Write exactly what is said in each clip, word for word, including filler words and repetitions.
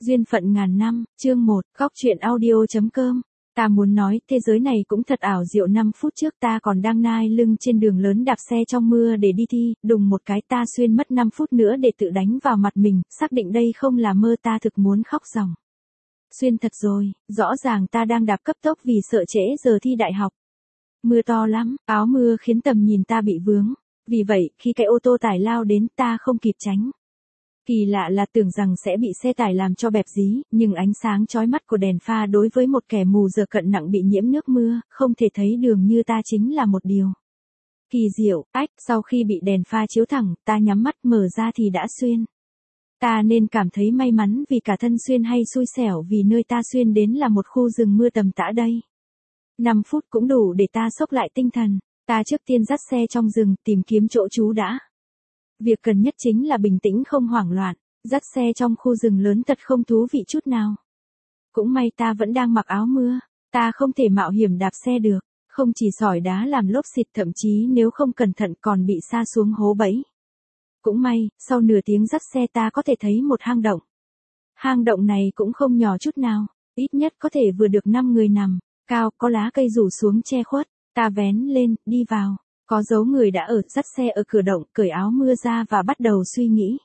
Duyên phận ngàn năm, chương một, góc truyện audio.com. Ta muốn nói, thế giới này cũng thật ảo diệu. Năm phút trước ta còn đang nai lưng trên đường lớn đạp xe trong mưa để đi thi, đùng một cái ta xuyên mất năm phút nữa để tự đánh vào mặt mình, xác định đây không là mơ, ta thực muốn khóc ròng. Xuyên thật rồi, rõ ràng ta đang đạp cấp tốc vì sợ trễ giờ thi đại học. Mưa to lắm, áo mưa khiến tầm nhìn ta bị vướng. Vì vậy, khi cái ô tô tải lao đến ta không kịp tránh. Kỳ lạ là tưởng rằng sẽ bị xe tải làm cho bẹp dí, nhưng ánh sáng chói mắt của đèn pha đối với một kẻ mù giờ cận nặng bị nhiễm nước mưa, không thể thấy đường như ta chính là một điều kỳ diệu. Ách, sau khi bị đèn pha chiếu thẳng, ta nhắm mắt mở ra thì đã xuyên. Ta nên cảm thấy may mắn vì cả thân xuyên hay xui xẻo vì nơi ta xuyên đến là một khu rừng mưa tầm tã đây. năm phút cũng đủ để ta xốc lại tinh thần. Ta trước tiên dắt xe trong rừng tìm kiếm chỗ trú đã. Việc cần nhất chính là bình tĩnh không hoảng loạn, dắt xe trong khu rừng lớn thật không thú vị chút nào. Cũng may ta vẫn đang mặc áo mưa, ta không thể mạo hiểm đạp xe được, không chỉ sỏi đá làm lốp xịt, thậm chí nếu không cẩn thận còn bị sa xuống hố bẫy. Cũng may, sau nửa tiếng dắt xe ta có thể thấy một hang động. Hang động này cũng không nhỏ chút nào, ít nhất có thể vừa được năm người nằm, cao, có lá cây rủ xuống che khuất, ta vén lên, đi vào. Có dấu người đã ở, dắt xe ở cửa động, cởi áo mưa ra và bắt đầu suy nghĩ.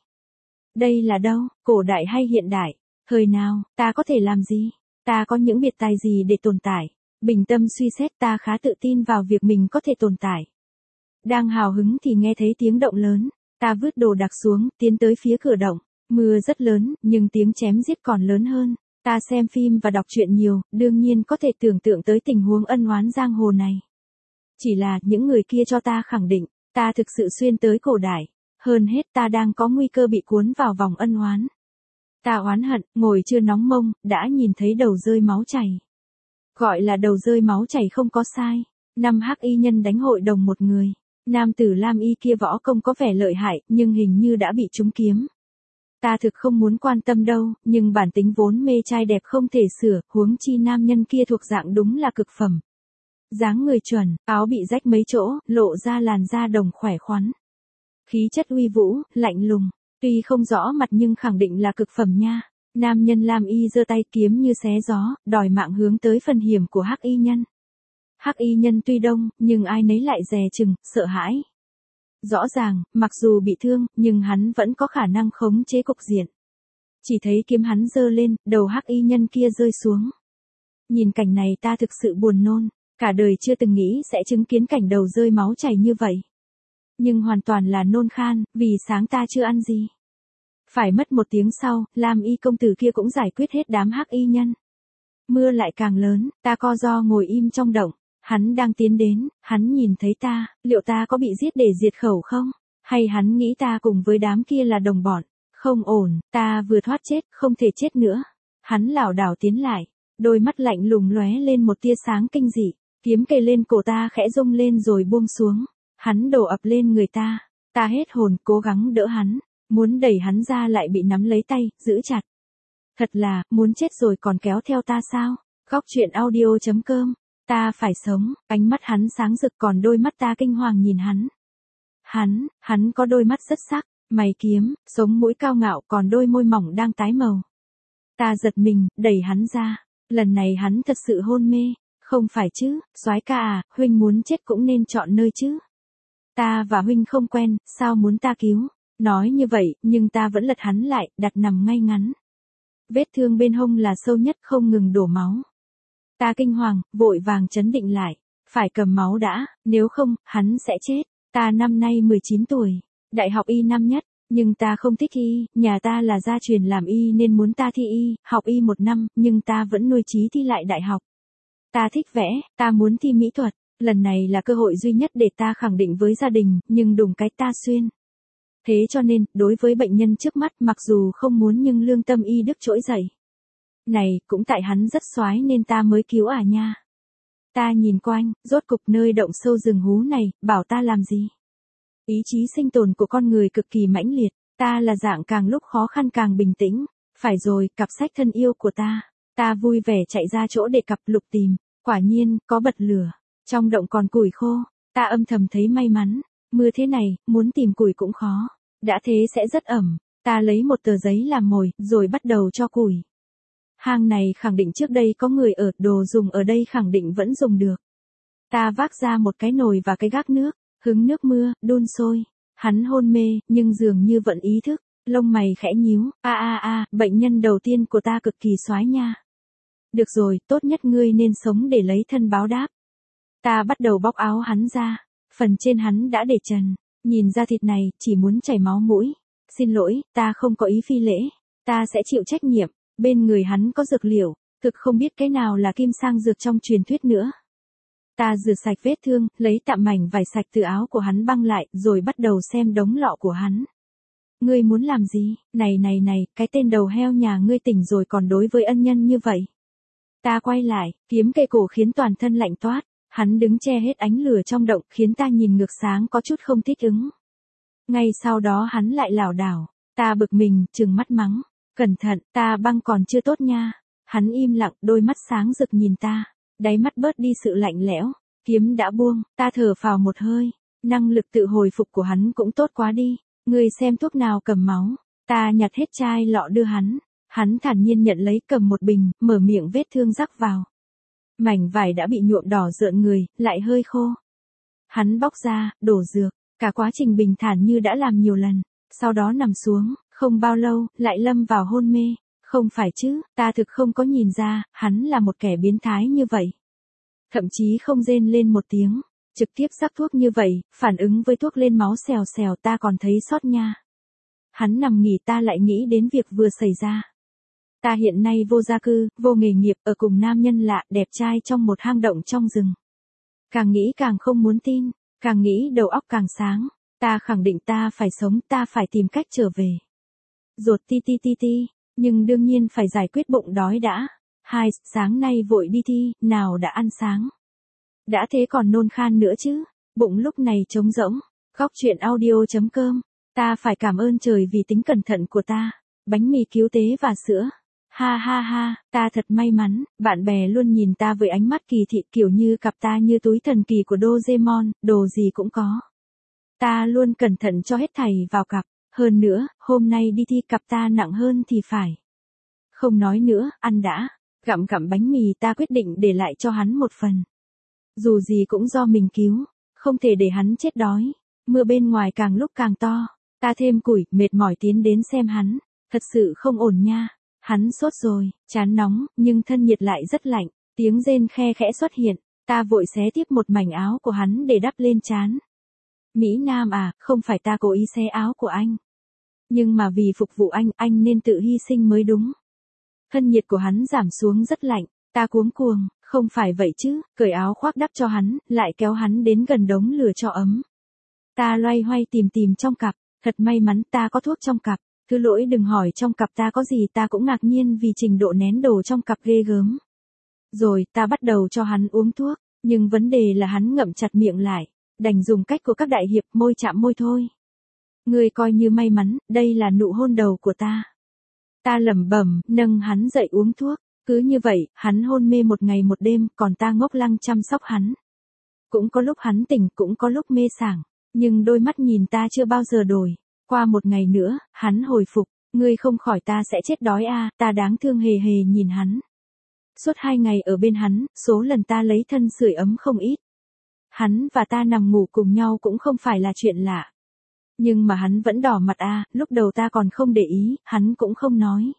Đây là đâu, cổ đại hay hiện đại? Thời nào, ta có thể làm gì? Ta có những biệt tài gì để tồn tại? Bình tâm suy xét, ta khá tự tin vào việc mình có thể tồn tại. Đang hào hứng thì nghe thấy tiếng động lớn, ta vứt đồ đạc xuống, tiến tới phía cửa động. Mưa rất lớn, nhưng tiếng chém giết còn lớn hơn. Ta xem phim và đọc truyện nhiều, đương nhiên có thể tưởng tượng tới tình huống ân oán giang hồ này. Chỉ là, những người kia cho ta khẳng định, ta thực sự xuyên tới cổ đại. Hơn hết ta đang có nguy cơ bị cuốn vào vòng ân oán. Ta oán hận, ngồi chưa nóng mông, đã nhìn thấy đầu rơi máu chảy. Gọi là đầu rơi máu chảy không có sai. Năm hắc y nhân đánh hội đồng một người. Nam tử lam y kia võ công có vẻ lợi hại, nhưng hình như đã bị trúng kiếm. Ta thực không muốn quan tâm đâu, nhưng bản tính vốn mê trai đẹp không thể sửa, huống chi nam nhân kia thuộc dạng đúng là cực phẩm. Dáng người chuẩn, áo bị rách mấy chỗ, lộ ra làn da đồng khỏe khoắn. Khí chất uy vũ, lạnh lùng, tuy không rõ mặt nhưng khẳng định là cực phẩm nha. Nam nhân lam y giơ tay kiếm như xé gió, đòi mạng hướng tới phần hiểm của hắc y nhân. Hắc y nhân tuy đông, nhưng ai nấy lại dè chừng, sợ hãi. Rõ ràng, mặc dù bị thương, nhưng hắn vẫn có khả năng khống chế cục diện. Chỉ thấy kiếm hắn giơ lên, đầu hắc y nhân kia rơi xuống. Nhìn cảnh này ta thực sự buồn nôn. Cả đời chưa từng nghĩ sẽ chứng kiến cảnh đầu rơi máu chảy như vậy. Nhưng hoàn toàn là nôn khan, vì sáng ta chưa ăn gì. Phải mất một tiếng sau, Lam y công tử kia cũng giải quyết hết đám hắc y nhân. Mưa lại càng lớn, ta co ro ngồi im trong động. Hắn đang tiến đến, hắn nhìn thấy ta, liệu ta có bị giết để diệt khẩu không? Hay hắn nghĩ ta cùng với đám kia là đồng bọn? Không ổn, ta vừa thoát chết, không thể chết nữa. Hắn lảo đảo tiến lại, đôi mắt lạnh lùng lóe lên một tia sáng kinh dị. Kiếm kề lên cổ ta khẽ rung lên rồi buông xuống. Hắn đổ ập lên người ta. Ta hết hồn, cố gắng đỡ hắn. Muốn đẩy hắn ra lại bị nắm lấy tay, giữ chặt. Thật là, muốn chết rồi còn kéo theo ta sao? Góc truyện audio.com. Ta phải sống, ánh mắt hắn sáng rực còn đôi mắt ta kinh hoàng nhìn hắn. Hắn, hắn có đôi mắt rất sắc, mày kiếm, sống mũi cao ngạo còn đôi môi mỏng đang tái màu. Ta giật mình, đẩy hắn ra. Lần này hắn thật sự hôn mê. Không phải chứ, soái ca à, huynh muốn chết cũng nên chọn nơi chứ. Ta và huynh không quen, sao muốn ta cứu? Nói như vậy, nhưng ta vẫn lật hắn lại, đặt nằm ngay ngắn. Vết thương bên hông là sâu nhất không ngừng đổ máu. Ta kinh hoàng, vội vàng trấn định lại. Phải cầm máu đã, nếu không, hắn sẽ chết. Ta năm nay mười chín tuổi, đại học y năm nhất, nhưng ta không thích y, nhà ta là gia truyền làm y nên muốn ta thi y, học y một năm, nhưng ta vẫn nuôi chí thi lại đại học. Ta thích vẽ, ta muốn thi mỹ thuật, lần này là cơ hội duy nhất để ta khẳng định với gia đình, nhưng đùng cái ta xuyên. Thế cho nên, đối với bệnh nhân trước mắt mặc dù không muốn nhưng lương tâm y đức trỗi dậy. Này, cũng tại hắn rất soái nên ta mới cứu à nha. Ta nhìn quanh, rốt cục nơi động sâu rừng hú này, bảo ta làm gì? Ý chí sinh tồn của con người cực kỳ mãnh liệt, ta là dạng càng lúc khó khăn càng bình tĩnh. Phải rồi, cặp sách thân yêu của ta. Ta vui vẻ chạy ra chỗ để cặp lục tìm, quả nhiên, có bật lửa. Trong động còn củi khô, ta âm thầm thấy may mắn. Mưa thế này, muốn tìm củi cũng khó. Đã thế sẽ rất ẩm. Ta lấy một tờ giấy làm mồi, rồi bắt đầu cho củi. Hang này khẳng định trước đây có người ở, đồ dùng ở đây khẳng định vẫn dùng được. Ta vác ra một cái nồi và cái gác nước, hứng nước mưa, đun sôi. Hắn hôn mê, nhưng dường như vẫn ý thức, lông mày khẽ nhíu, a a a, bệnh nhân đầu tiên của ta cực kỳ soái nha. Được rồi, tốt nhất ngươi nên sống để lấy thân báo đáp. Ta bắt đầu bóc áo hắn ra, phần trên hắn đã để trần, nhìn ra thịt này, chỉ muốn chảy máu mũi. Xin lỗi, ta không có ý phi lễ, ta sẽ chịu trách nhiệm, bên người hắn có dược liệu, thực không biết cái nào là kim sang dược trong truyền thuyết nữa. Ta rửa sạch vết thương, lấy tạm mảnh vải sạch từ áo của hắn băng lại, rồi bắt đầu xem đống lọ của hắn. Ngươi muốn làm gì? Này này này, cái tên đầu heo nhà ngươi tỉnh rồi còn đối với ân nhân như vậy. Ta quay lại, kiếm cây cổ khiến toàn thân lạnh toát, hắn đứng che hết ánh lửa trong động, khiến ta nhìn ngược sáng có chút không thích ứng. Ngay sau đó hắn lại lảo đảo, ta bực mình, trừng mắt mắng, cẩn thận, ta băng còn chưa tốt nha. Hắn im lặng, đôi mắt sáng rực nhìn ta, đáy mắt bớt đi sự lạnh lẽo, kiếm đã buông, ta thở phào một hơi, năng lực tự hồi phục của hắn cũng tốt quá đi. Ngươi xem thuốc nào cầm máu, ta nhặt hết chai lọ đưa hắn, hắn thản nhiên nhận lấy cầm một bình, mở miệng vết thương rắc vào. Mảnh vải đã bị nhuộm đỏ rợn người, lại hơi khô. Hắn bóc ra, đổ dược, cả quá trình bình thản như đã làm nhiều lần, sau đó nằm xuống, không bao lâu, lại lâm vào hôn mê. Không phải chứ, ta thực không có nhìn ra, hắn là một kẻ biến thái như vậy. Thậm chí không rên lên một tiếng. Trực tiếp rắc thuốc như vậy, phản ứng với thuốc lên máu xèo xèo ta còn thấy sót nha. Hắn nằm nghỉ ta lại nghĩ đến việc vừa xảy ra. Ta hiện nay vô gia cư, vô nghề nghiệp, ở cùng nam nhân lạ, đẹp trai trong một hang động trong rừng. Càng nghĩ càng không muốn tin, càng nghĩ đầu óc càng sáng. Ta khẳng định ta phải sống, ta phải tìm cách trở về. Ruột ti ti ti ti, nhưng đương nhiên phải giải quyết bụng đói đã. Hai, sáng nay vội đi thi, nào đã ăn sáng. Đã thế còn nôn khan nữa chứ, bụng lúc này trống rỗng. Góc truyện audio chấm com, ta phải cảm ơn trời vì tính cẩn thận của ta, bánh mì cứu tế và sữa. Ha ha ha, ta thật may mắn, bạn bè luôn nhìn ta với ánh mắt kỳ thị kiểu như cặp ta như túi thần kỳ của Doraemon, đồ gì cũng có. Ta luôn cẩn thận cho hết thảy vào cặp, hơn nữa, hôm nay đi thi cặp ta nặng hơn thì phải. Không nói nữa, ăn đã, gặm gặm bánh mì ta quyết định để lại cho hắn một phần. Dù gì cũng do mình cứu, không thể để hắn chết đói. Mưa bên ngoài càng lúc càng to, ta thêm củi, mệt mỏi tiến đến xem hắn, thật sự không ổn nha. Hắn sốt rồi, chán nóng, nhưng thân nhiệt lại rất lạnh, tiếng rên khe khẽ xuất hiện, ta vội xé tiếp một mảnh áo của hắn để đắp lên trán. Mỹ Nam à, không phải ta cố ý xé áo của anh. Nhưng mà vì phục vụ anh, anh nên tự hy sinh mới đúng. Thân nhiệt của hắn giảm xuống rất lạnh, ta cuống cuồng. Không phải vậy chứ, cởi áo khoác đắp cho hắn, lại kéo hắn đến gần đống lửa cho ấm. Ta loay hoay tìm tìm trong cặp, thật may mắn ta có thuốc trong cặp, thứ lỗi đừng hỏi trong cặp ta có gì ta cũng ngạc nhiên vì trình độ nén đồ trong cặp ghê gớm. Rồi ta bắt đầu cho hắn uống thuốc, nhưng vấn đề là hắn ngậm chặt miệng lại, đành dùng cách của các đại hiệp môi chạm môi thôi. Ngươi coi như may mắn, đây là nụ hôn đầu của ta. Ta lẩm bẩm, nâng hắn dậy uống thuốc. Cứ như vậy, hắn hôn mê một ngày một đêm, còn ta ngốc lăng chăm sóc hắn. Cũng có lúc hắn tỉnh, cũng có lúc mê sảng, nhưng đôi mắt nhìn ta chưa bao giờ đổi. Qua một ngày nữa, hắn hồi phục, ngươi không khỏi ta sẽ chết đói à, ta đáng thương hề hề nhìn hắn. Suốt hai ngày ở bên hắn, số lần ta lấy thân sưởi ấm không ít. Hắn và ta nằm ngủ cùng nhau cũng không phải là chuyện lạ. Nhưng mà hắn vẫn đỏ mặt à, lúc đầu ta còn không để ý, hắn cũng không nói.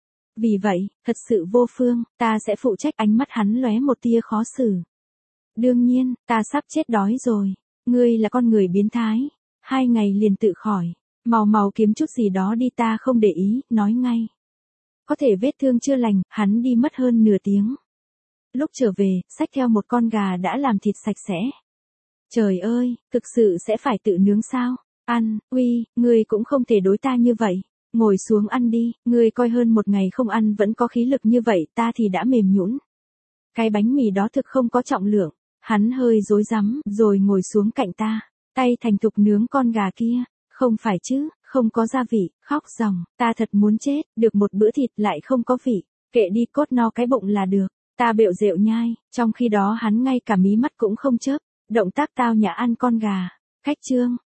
Vì vậy, thật sự vô phương, ta sẽ phụ trách. Ánh mắt hắn lóe một tia khó xử. Đương nhiên, ta sắp chết đói rồi. Ngươi là con người biến thái. Hai ngày liền tự khỏi. Màu màu kiếm chút gì đó đi ta không để ý, nói ngay. Có thể vết thương chưa lành, hắn đi mất hơn nửa tiếng. Lúc trở về, xách theo một con gà đã làm thịt sạch sẽ. Trời ơi, thực sự sẽ phải tự nướng sao? Ăn, uy, ngươi cũng không thể đối ta như vậy. Ngồi xuống ăn đi, ngươi coi hơn một ngày không ăn vẫn có khí lực như vậy, ta thì đã mềm nhũn. Cái bánh mì đó thực không có trọng lượng, hắn hơi rối rắm, rồi ngồi xuống cạnh ta, tay thành thục nướng con gà kia, không phải chứ, không có gia vị, khóc ròng, ta thật muốn chết, được một bữa thịt lại không có vị, kệ đi cốt no cái bụng là được, ta bệu rượu nhai, trong khi đó hắn ngay cả mí mắt cũng không chớp, động tác tao nhã ăn con gà, khách trương,